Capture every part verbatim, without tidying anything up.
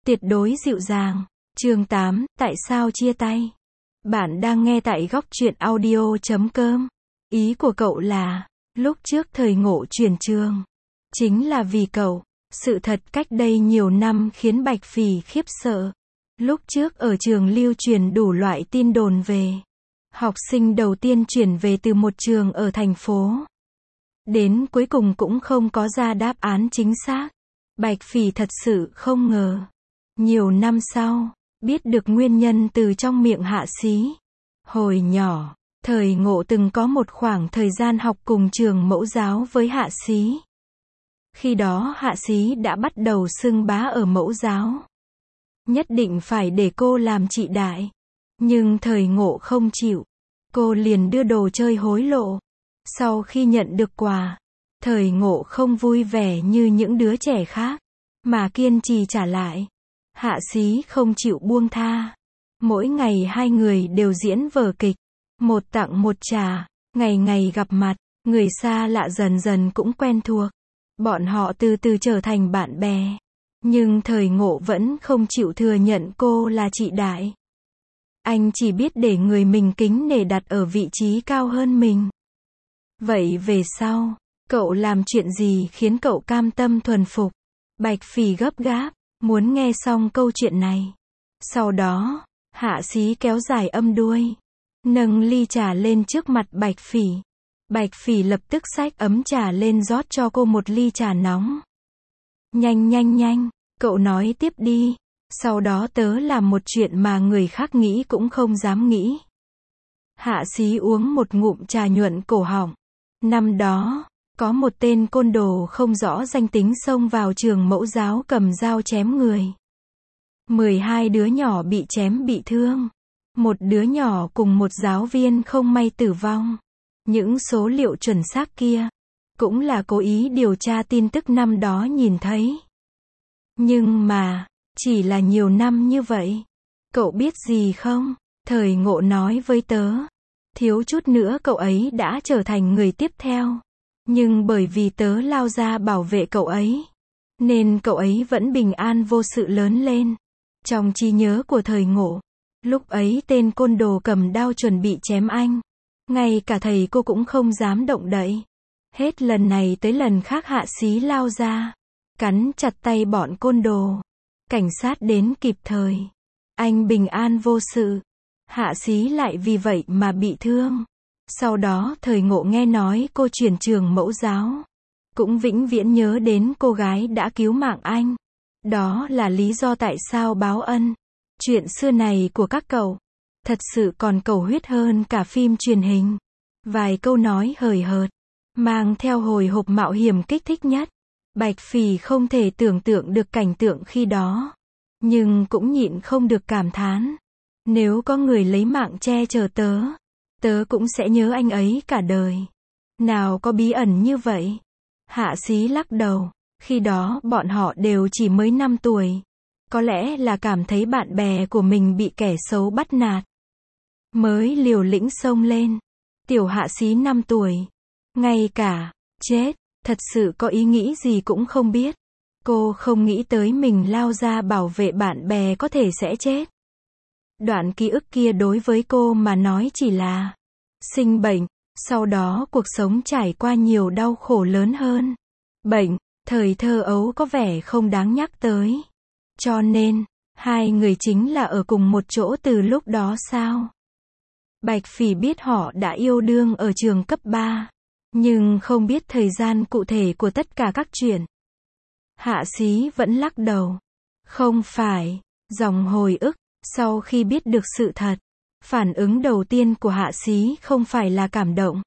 Tuyệt đối dịu dàng. Chương tám, tại sao chia tay? Bạn đang nghe tại góc truyện audio chấm com. Ý của cậu là, lúc trước thời Ngộ chuyển trường, chính là vì cậu. Sự thật cách đây nhiều năm khiến Bạch Phỉ khiếp sợ. Lúc trước ở trường lưu truyền đủ loại tin đồn về học sinh đầu tiên chuyển về từ một trường ở thành phố. Đến cuối cùng cũng không có ra đáp án chính xác. Bạch Phỉ thật sự không ngờ. Nhiều năm sau, biết được nguyên nhân từ trong miệng Hạ Xí. Hồi nhỏ, thời Ngộ từng có một khoảng thời gian học cùng trường mẫu giáo với Hạ Xí. Khi đó Hạ Xí đã bắt đầu xưng bá ở mẫu giáo. Nhất định phải để cô làm chị đại. Nhưng thời Ngộ không chịu. Cô liền đưa đồ chơi hối lộ. Sau khi nhận được quà, thời Ngộ không vui vẻ như những đứa trẻ khác, mà kiên trì trả lại. Hạ Xí không chịu buông tha. Mỗi ngày hai người đều diễn vở kịch. Một tặng một trả. Ngày ngày gặp mặt, người xa lạ dần dần cũng quen thuộc. Bọn họ từ từ trở thành bạn bè. Nhưng thời Ngộ vẫn không chịu thừa nhận cô là chị đại. Anh chỉ biết để người mình kính nể đặt ở vị trí cao hơn mình. Vậy về sau, cậu làm chuyện gì khiến cậu cam tâm thuần phục? Bạch Phỉ gấp gáp, muốn nghe xong câu chuyện này. Sau đó, Hạ Xí kéo dài âm đuôi, nâng ly trà lên trước mặt Bạch Phỉ. Bạch Phỉ lập tức xách ấm trà lên rót cho cô một ly trà nóng. Nhanh nhanh nhanh, cậu nói tiếp đi. Sau đó tớ làm một chuyện mà người khác nghĩ cũng không dám nghĩ. Hạ Xí uống một ngụm trà nhuận cổ họng. Năm đó, có một tên côn đồ không rõ danh tính xông vào trường mẫu giáo cầm dao chém người. mười hai đứa nhỏ bị chém bị thương. Một đứa nhỏ cùng một giáo viên không may tử vong. Những số liệu chuẩn xác kia, cũng là cố ý điều tra tin tức năm đó nhìn thấy. Nhưng mà, chỉ là nhiều năm như vậy. Cậu biết gì không? Thời Ngộ nói với tớ. Thiếu chút nữa cậu ấy đã trở thành người tiếp theo. Nhưng bởi vì tớ lao ra bảo vệ cậu ấy, nên cậu ấy vẫn bình an vô sự lớn lên. Trong trí nhớ của thời Ngộ, lúc ấy tên côn đồ cầm đao chuẩn bị chém anh. Ngay cả thầy cô cũng không dám động đậy. Hết lần này tới lần khác Hạ Xí lao ra, cắn chặt tay bọn côn đồ. Cảnh sát đến kịp thời. Anh bình an vô sự. Hạ Xí lại vì vậy mà bị thương. Sau đó thời Ngộ nghe nói cô chuyển trường mẫu giáo, cũng vĩnh viễn nhớ đến cô gái đã cứu mạng anh. Đó là lý do tại sao báo ân. Chuyện xưa này của các cậu, thật sự còn cầu huyết hơn cả phim truyền hình. Vài câu nói hời hợt, mang theo hồi hộp mạo hiểm kích thích nhất. Bạch Phỉ không thể tưởng tượng được cảnh tượng khi đó. Nhưng cũng nhịn không được cảm thán. Nếu có người lấy mạng che chở tớ, tớ cũng sẽ nhớ anh ấy cả đời. Nào có bí ẩn như vậy. Hạ Xí lắc đầu. Khi đó bọn họ đều chỉ mới năm tuổi. Có lẽ là cảm thấy bạn bè của mình bị kẻ xấu bắt nạt, mới liều lĩnh xông lên. Tiểu Hạ Xí năm tuổi. Ngay cả chết, thật sự có ý nghĩ gì cũng không biết. Cô không nghĩ tới mình lao ra bảo vệ bạn bè có thể sẽ chết. Đoạn ký ức kia đối với cô mà nói chỉ là sinh bệnh. Sau đó cuộc sống trải qua nhiều đau khổ lớn hơn. Bệnh, thời thơ ấu có vẻ không đáng nhắc tới. Cho nên, hai người chính là ở cùng một chỗ từ lúc đó sao? Bạch Phỉ biết họ đã yêu đương ở trường cấp ba, nhưng không biết thời gian cụ thể của tất cả các chuyện. Hạ Xí vẫn lắc đầu. Không phải. Dòng hồi ức. Sau khi biết được sự thật, phản ứng đầu tiên của Hạ Xí không phải là cảm động,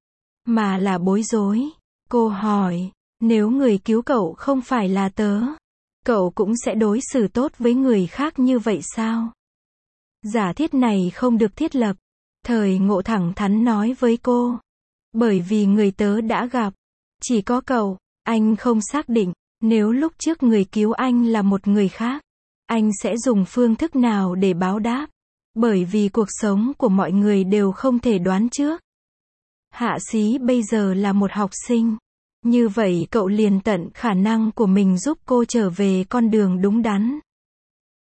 mà là bối rối. Cô hỏi, nếu người cứu cậu không phải là tớ, cậu cũng sẽ đối xử tốt với người khác như vậy sao? Giả thiết này không được thiết lập. Thời Ngộ thẳng thắn nói với cô. Bởi vì người tớ đã gặp, chỉ có cậu. Anh không xác định, nếu lúc trước người cứu anh là một người khác, anh sẽ dùng phương thức nào để báo đáp. Bởi vì cuộc sống của mọi người đều không thể đoán trước. Hạ Xí bây giờ là một học sinh. Như vậy cậu liền tận khả năng của mình giúp cô trở về con đường đúng đắn.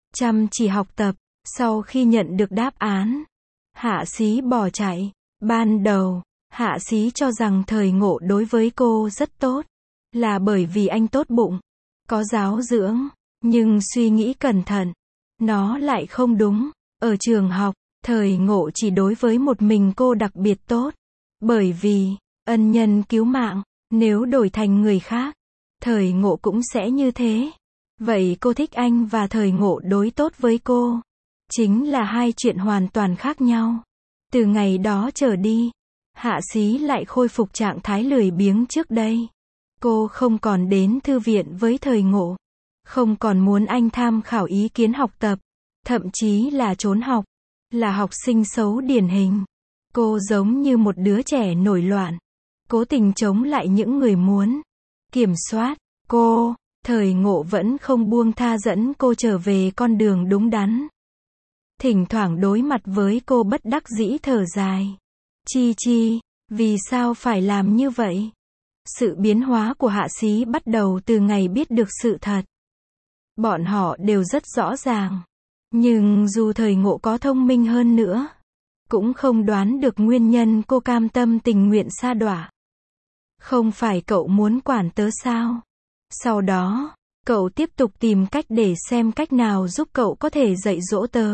chăm chỉ học tập. Sau khi nhận được đáp án, Hạ Xí bỏ chạy. Ban đầu, Hạ Xí cho rằng Thời Ngộ đối với cô rất tốt, là bởi vì anh tốt bụng, có giáo dưỡng, nhưng suy nghĩ cẩn thận, nó lại không đúng. Ở trường học, Thời Ngộ chỉ đối với một mình cô đặc biệt tốt, bởi vì ân nhân cứu mạng. Nếu đổi thành người khác, Thời Ngộ cũng sẽ như thế. Vậy cô thích anh và Thời Ngộ đối tốt với cô, chính là hai chuyện hoàn toàn khác nhau. Từ ngày đó trở đi, Hạ Xí lại khôi phục trạng thái lười biếng trước đây. Cô không còn đến thư viện với Thời Ngộ, không còn muốn anh tham khảo ý kiến học tập, thậm chí là trốn học, là học sinh xấu điển hình. Cô giống như một đứa trẻ nổi loạn, cố tình chống lại những người muốn kiểm soát cô. Thời Ngộ vẫn không buông tha dẫn cô trở về con đường đúng đắn. Thỉnh thoảng đối mặt với cô bất đắc dĩ thở dài. Chi Chi, vì sao phải làm như vậy? Sự biến hóa của Hạ Xí bắt đầu từ ngày biết được sự thật. Bọn họ đều rất rõ ràng. Nhưng dù Thời Ngộ có thông minh hơn nữa, cũng không đoán được nguyên nhân cô cam tâm tình nguyện sa đọa. Không phải cậu muốn quản tớ sao? Sau đó, cậu tiếp tục tìm cách để xem cách nào giúp cậu có thể dạy dỗ tớ.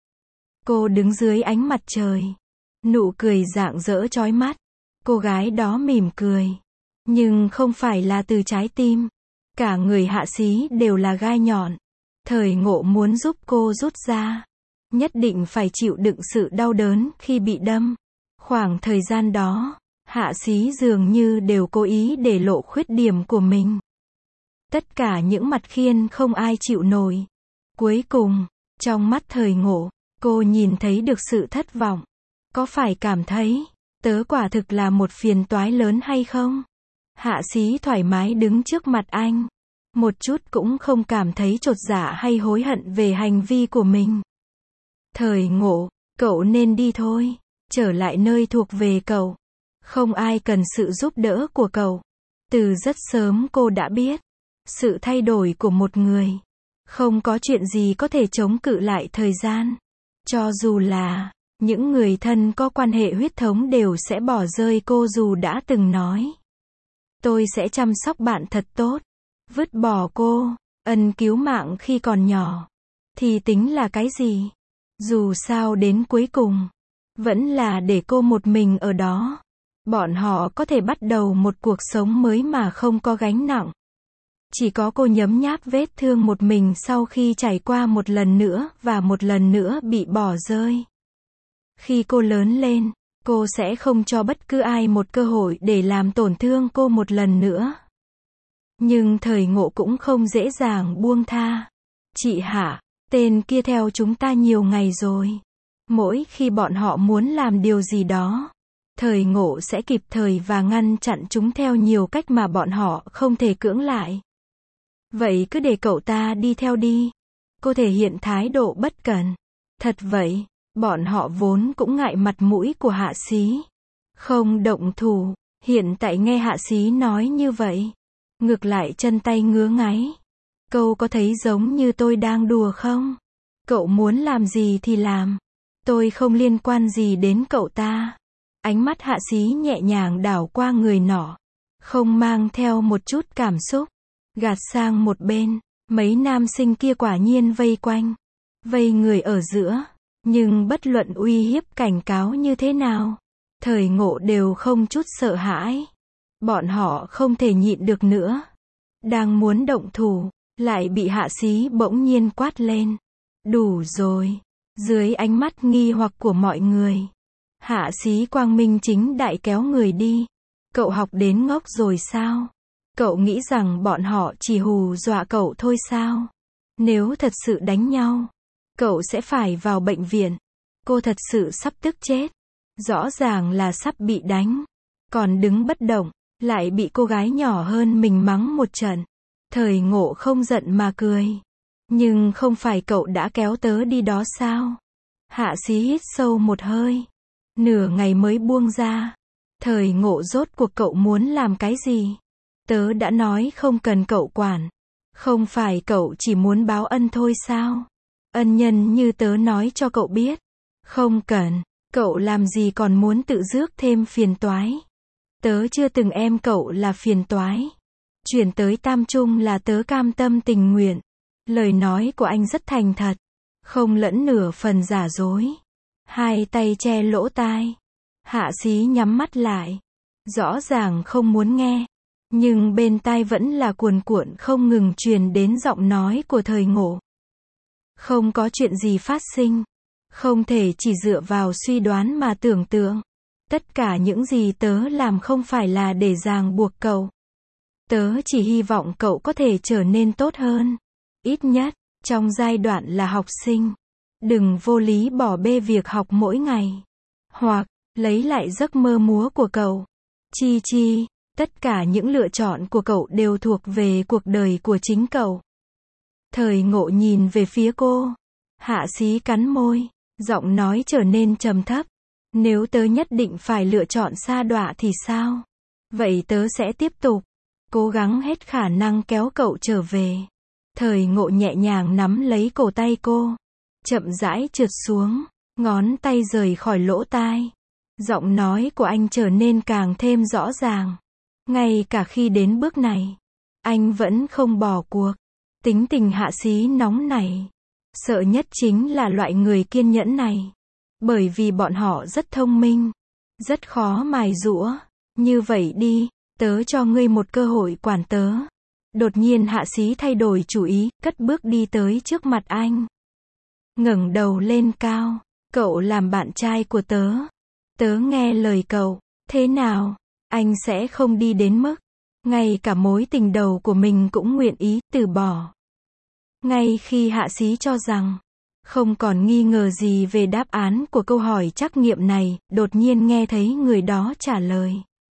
Cô đứng dưới ánh mặt trời, nụ cười rạng rỡ chói mắt. Cô gái đó mỉm cười, nhưng không phải là từ trái tim. Cả người Hạ Xí đều là gai nhọn. Thời Ngộ muốn giúp cô rút ra, nhất định phải chịu đựng sự đau đớn khi bị đâm. Khoảng thời gian đó, Hạ Xí dường như đều cố ý để lộ khuyết điểm của mình. Tất cả những mặt khiên không ai chịu nổi. Cuối cùng, trong mắt Thời Ngộ, cô nhìn thấy được sự thất vọng. Có phải cảm thấy, tớ quả thực là một phiền toái lớn hay không? Hạ Xí thoải mái đứng trước mặt anh. Một chút cũng không cảm thấy chột dạ hay hối hận về hành vi của mình. Thời Ngộ, cậu nên đi thôi. Trở lại nơi thuộc về cậu. Không ai cần sự giúp đỡ của cậu. Từ rất sớm cô đã biết. Sự thay đổi của một người, không có chuyện gì có thể chống cự lại thời gian. Cho dù là những người thân có quan hệ huyết thống đều sẽ bỏ rơi cô dù đã từng nói. Tôi sẽ chăm sóc bạn thật tốt. Vứt bỏ cô, ân cứu mạng khi còn nhỏ. Thì tính là cái gì? Dù sao đến cuối cùng, vẫn là để cô một mình ở đó. Bọn họ có thể bắt đầu một cuộc sống mới mà không có gánh nặng. Chỉ có cô nhấm nháp vết thương một mình sau khi trải qua một lần nữa và một lần nữa bị bỏ rơi. Khi cô lớn lên, cô sẽ không cho bất cứ ai một cơ hội để làm tổn thương cô một lần nữa. Nhưng Thời Ngộ cũng không dễ dàng buông tha. Chị Hạ, tên kia theo chúng ta nhiều ngày rồi. Mỗi khi bọn họ muốn làm điều gì đó, Thời Ngộ sẽ kịp thời và ngăn chặn chúng theo nhiều cách mà bọn họ không thể cưỡng lại. Vậy cứ để cậu ta đi theo đi. Cô thể hiện thái độ bất cẩn. Thật vậy, bọn họ vốn cũng ngại mặt mũi của Hạ Xí. Không động thủ, hiện tại nghe Hạ Xí nói như vậy. Ngược lại chân tay ngứa ngáy. Cậu có thấy giống như tôi đang đùa không? Cậu muốn làm gì thì làm. Tôi không liên quan gì đến cậu ta. Ánh mắt Hạ Xí nhẹ nhàng đảo qua người nọ. Không mang theo một chút cảm xúc. Gạt sang một bên, mấy nam sinh kia quả nhiên vây quanh. Vây người ở giữa. Nhưng bất luận uy hiếp cảnh cáo như thế nào, Thời Ngộ đều không chút sợ hãi. Bọn họ không thể nhịn được nữa. Đang muốn động thủ, lại bị Hạ Xí bỗng nhiên quát lên. Đủ rồi. Dưới ánh mắt nghi hoặc của mọi người, Hạ Xí quang minh chính đại kéo người đi. Cậu học đến ngốc rồi sao? Cậu nghĩ rằng bọn họ chỉ hù dọa cậu thôi sao? Nếu thật sự đánh nhau, cậu sẽ phải vào bệnh viện. Cô thật sự sắp tức chết. Rõ ràng là sắp bị đánh. Còn đứng bất động, lại bị cô gái nhỏ hơn mình mắng một trận. Thời Ngộ không giận mà cười. Nhưng không phải cậu đã kéo tớ đi đó sao? Hạ Xí hít sâu một hơi. Nửa ngày mới buông ra. Thời Ngộ rốt cuộc cậu muốn làm cái gì? Tớ đã nói không cần cậu quản. Không phải cậu chỉ muốn báo ân thôi sao? Ân nhân như tớ nói cho cậu biết. Không cần, cậu làm gì còn muốn tự rước thêm phiền toái. Tớ chưa từng em cậu là phiền toái. Chuyển tới Tam Trung là tớ cam tâm tình nguyện. Lời nói của anh rất thành thật, không lẫn nửa phần giả dối. Hai tay che lỗ tai. Hạ Xí nhắm mắt lại. Rõ ràng không muốn nghe, nhưng bên tai vẫn là cuồn cuộn không ngừng truyền đến giọng nói của Thời Ngộ. Không có chuyện gì phát sinh. Không thể chỉ dựa vào suy đoán mà tưởng tượng. Tất cả những gì tớ làm không phải là để ràng buộc cậu. Tớ chỉ hy vọng cậu có thể trở nên tốt hơn. Ít nhất, trong giai đoạn là học sinh. Đừng vô lý bỏ bê việc học mỗi ngày. Hoặc, lấy lại giấc mơ múa của cậu. Chi Chi, tất cả những lựa chọn của cậu đều thuộc về cuộc đời của chính cậu. Thời Ngộ nhìn về phía cô. Hạ Xí cắn môi, giọng nói trở nên trầm thấp. Nếu tớ nhất định phải lựa chọn sa đọa thì sao? Vậy tớ sẽ tiếp tục cố gắng hết khả năng kéo cậu trở về. Thời Ngộ nhẹ nhàng nắm lấy cổ tay cô, chậm rãi trượt xuống, ngón tay rời khỏi lỗ tai. Giọng nói của anh trở nên càng thêm rõ ràng. Ngay cả khi đến bước này, anh vẫn không bỏ cuộc. Tính tình Hạ Xí nóng nảy. Sợ nhất chính là loại người kiên nhẫn này. Bởi vì bọn họ rất thông minh, rất khó mài giũa. Như vậy đi, tớ cho ngươi một cơ hội quản tớ. Đột nhiên Hạ Xí thay đổi chủ ý, cất bước đi tới trước mặt anh. Ngẩng đầu lên cao, cậu làm bạn trai của tớ. Tớ nghe lời cậu, thế nào? Anh sẽ không đi đến mức ngay cả mối tình đầu của mình cũng nguyện ý từ bỏ. Ngay khi Hạ Xí cho rằng không còn nghi ngờ gì về đáp án của câu hỏi trắc nghiệm này, đột nhiên nghe thấy người đó trả lời.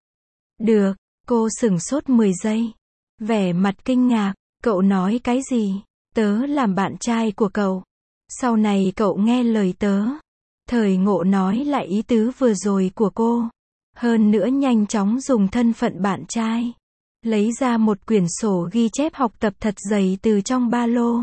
Được, cô sửng sốt mười giây. Vẻ mặt kinh ngạc, cậu nói cái gì? Tớ làm bạn trai của cậu. Sau này cậu nghe lời tớ. Thời Ngộ nói lại ý tứ vừa rồi của cô. Hơn nữa nhanh chóng dùng thân phận bạn trai. Lấy ra một quyển sổ ghi chép học tập thật dày từ trong ba lô.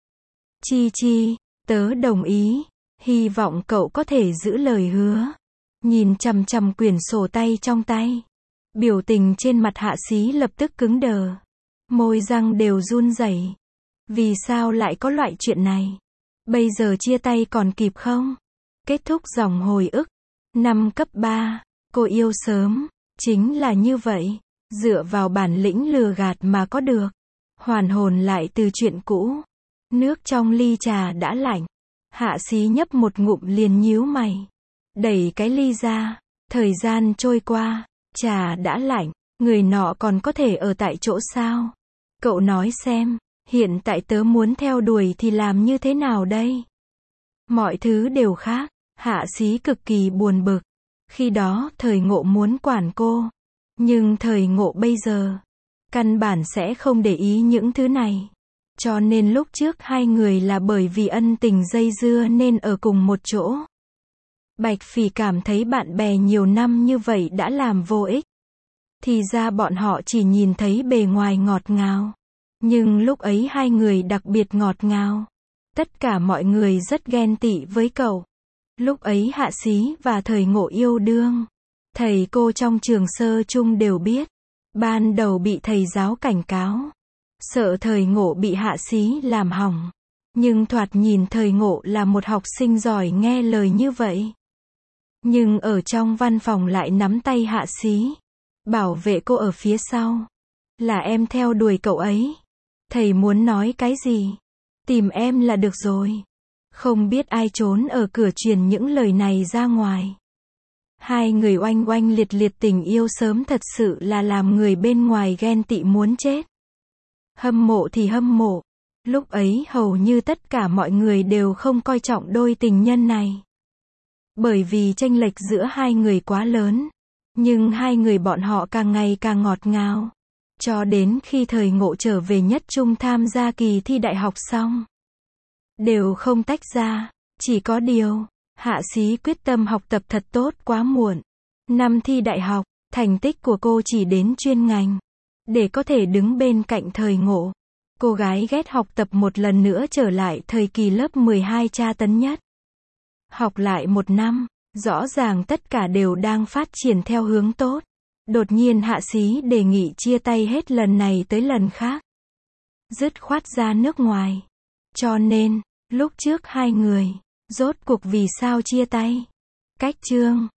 Chi Chi, tớ đồng ý. Hy vọng cậu có thể giữ lời hứa. Nhìn chằm chằm quyển sổ tay trong tay. Biểu tình trên mặt Hạ Xí lập tức cứng đờ. Môi răng đều run rẩy. Vì sao lại có loại chuyện này? Bây giờ chia tay còn kịp không? Kết thúc dòng hồi ức. Năm cấp ba, cô yêu sớm. Chính là như vậy. Dựa vào bản lĩnh lừa gạt mà có được. Hoàn hồn lại từ chuyện cũ. Nước trong ly trà đã lạnh. Hạ Xí nhấp một ngụm liền nhíu mày. Đẩy cái ly ra. Thời gian trôi qua. Trà đã lạnh. Người nọ còn có thể ở tại chỗ sao? Cậu nói xem. Hiện tại tớ muốn theo đuổi thì làm như thế nào đây? Mọi thứ đều khác. Hạ Xí cực kỳ buồn bực. Khi đó Thời Ngộ muốn quản cô. Nhưng Thời Ngộ bây giờ căn bản sẽ không để ý những thứ này. Cho nên lúc trước hai người là bởi vì ân tình dây dưa nên ở cùng một chỗ. Bạch Phỉ cảm thấy bạn bè nhiều năm như vậy đã làm vô ích. Thì ra bọn họ chỉ nhìn thấy bề ngoài ngọt ngào. Nhưng lúc ấy hai người đặc biệt ngọt ngào. Tất cả mọi người rất ghen tị với cậu. Lúc ấy Hạ Xí và Thời Ngộ yêu đương. Thầy cô trong trường sơ trung đều biết. Ban đầu bị thầy giáo cảnh cáo. Sợ Thời Ngộ bị Hạ Xí làm hỏng. Nhưng thoạt nhìn Thời Ngộ là một học sinh giỏi nghe lời như vậy. Nhưng ở trong văn phòng lại nắm tay Hạ Xí. Bảo vệ cô ở phía sau. Là em theo đuổi cậu ấy. Thầy muốn nói cái gì? Tìm em là được rồi. Không biết ai trốn ở cửa truyền những lời này ra ngoài. Hai người oanh oanh liệt liệt tình yêu sớm thật sự là làm người bên ngoài ghen tị muốn chết. Hâm mộ thì hâm mộ. Lúc ấy hầu như tất cả mọi người đều không coi trọng đôi tình nhân này. Bởi vì chênh lệch giữa hai người quá lớn. Nhưng hai người bọn họ càng ngày càng ngọt ngào. Cho đến khi Thời Ngộ trở về nhất trung tham gia kỳ thi đại học xong. Đều không tách ra. Chỉ có điều, Hạ Xí quyết tâm học tập thật tốt quá muộn. Năm thi đại học, thành tích của cô chỉ đến chuyên ngành. Để có thể đứng bên cạnh Thời Ngộ. Cô gái ghét học tập một lần nữa trở lại thời kỳ lớp mười hai tra tấn nhất. Học lại một năm, rõ ràng tất cả đều đang phát triển theo hướng tốt. Đột nhiên Hạ Xí đề nghị chia tay hết lần này tới lần khác. Dứt khoát ra nước ngoài. Cho nên, lúc trước hai người, rốt cuộc vì sao chia tay? Cách chương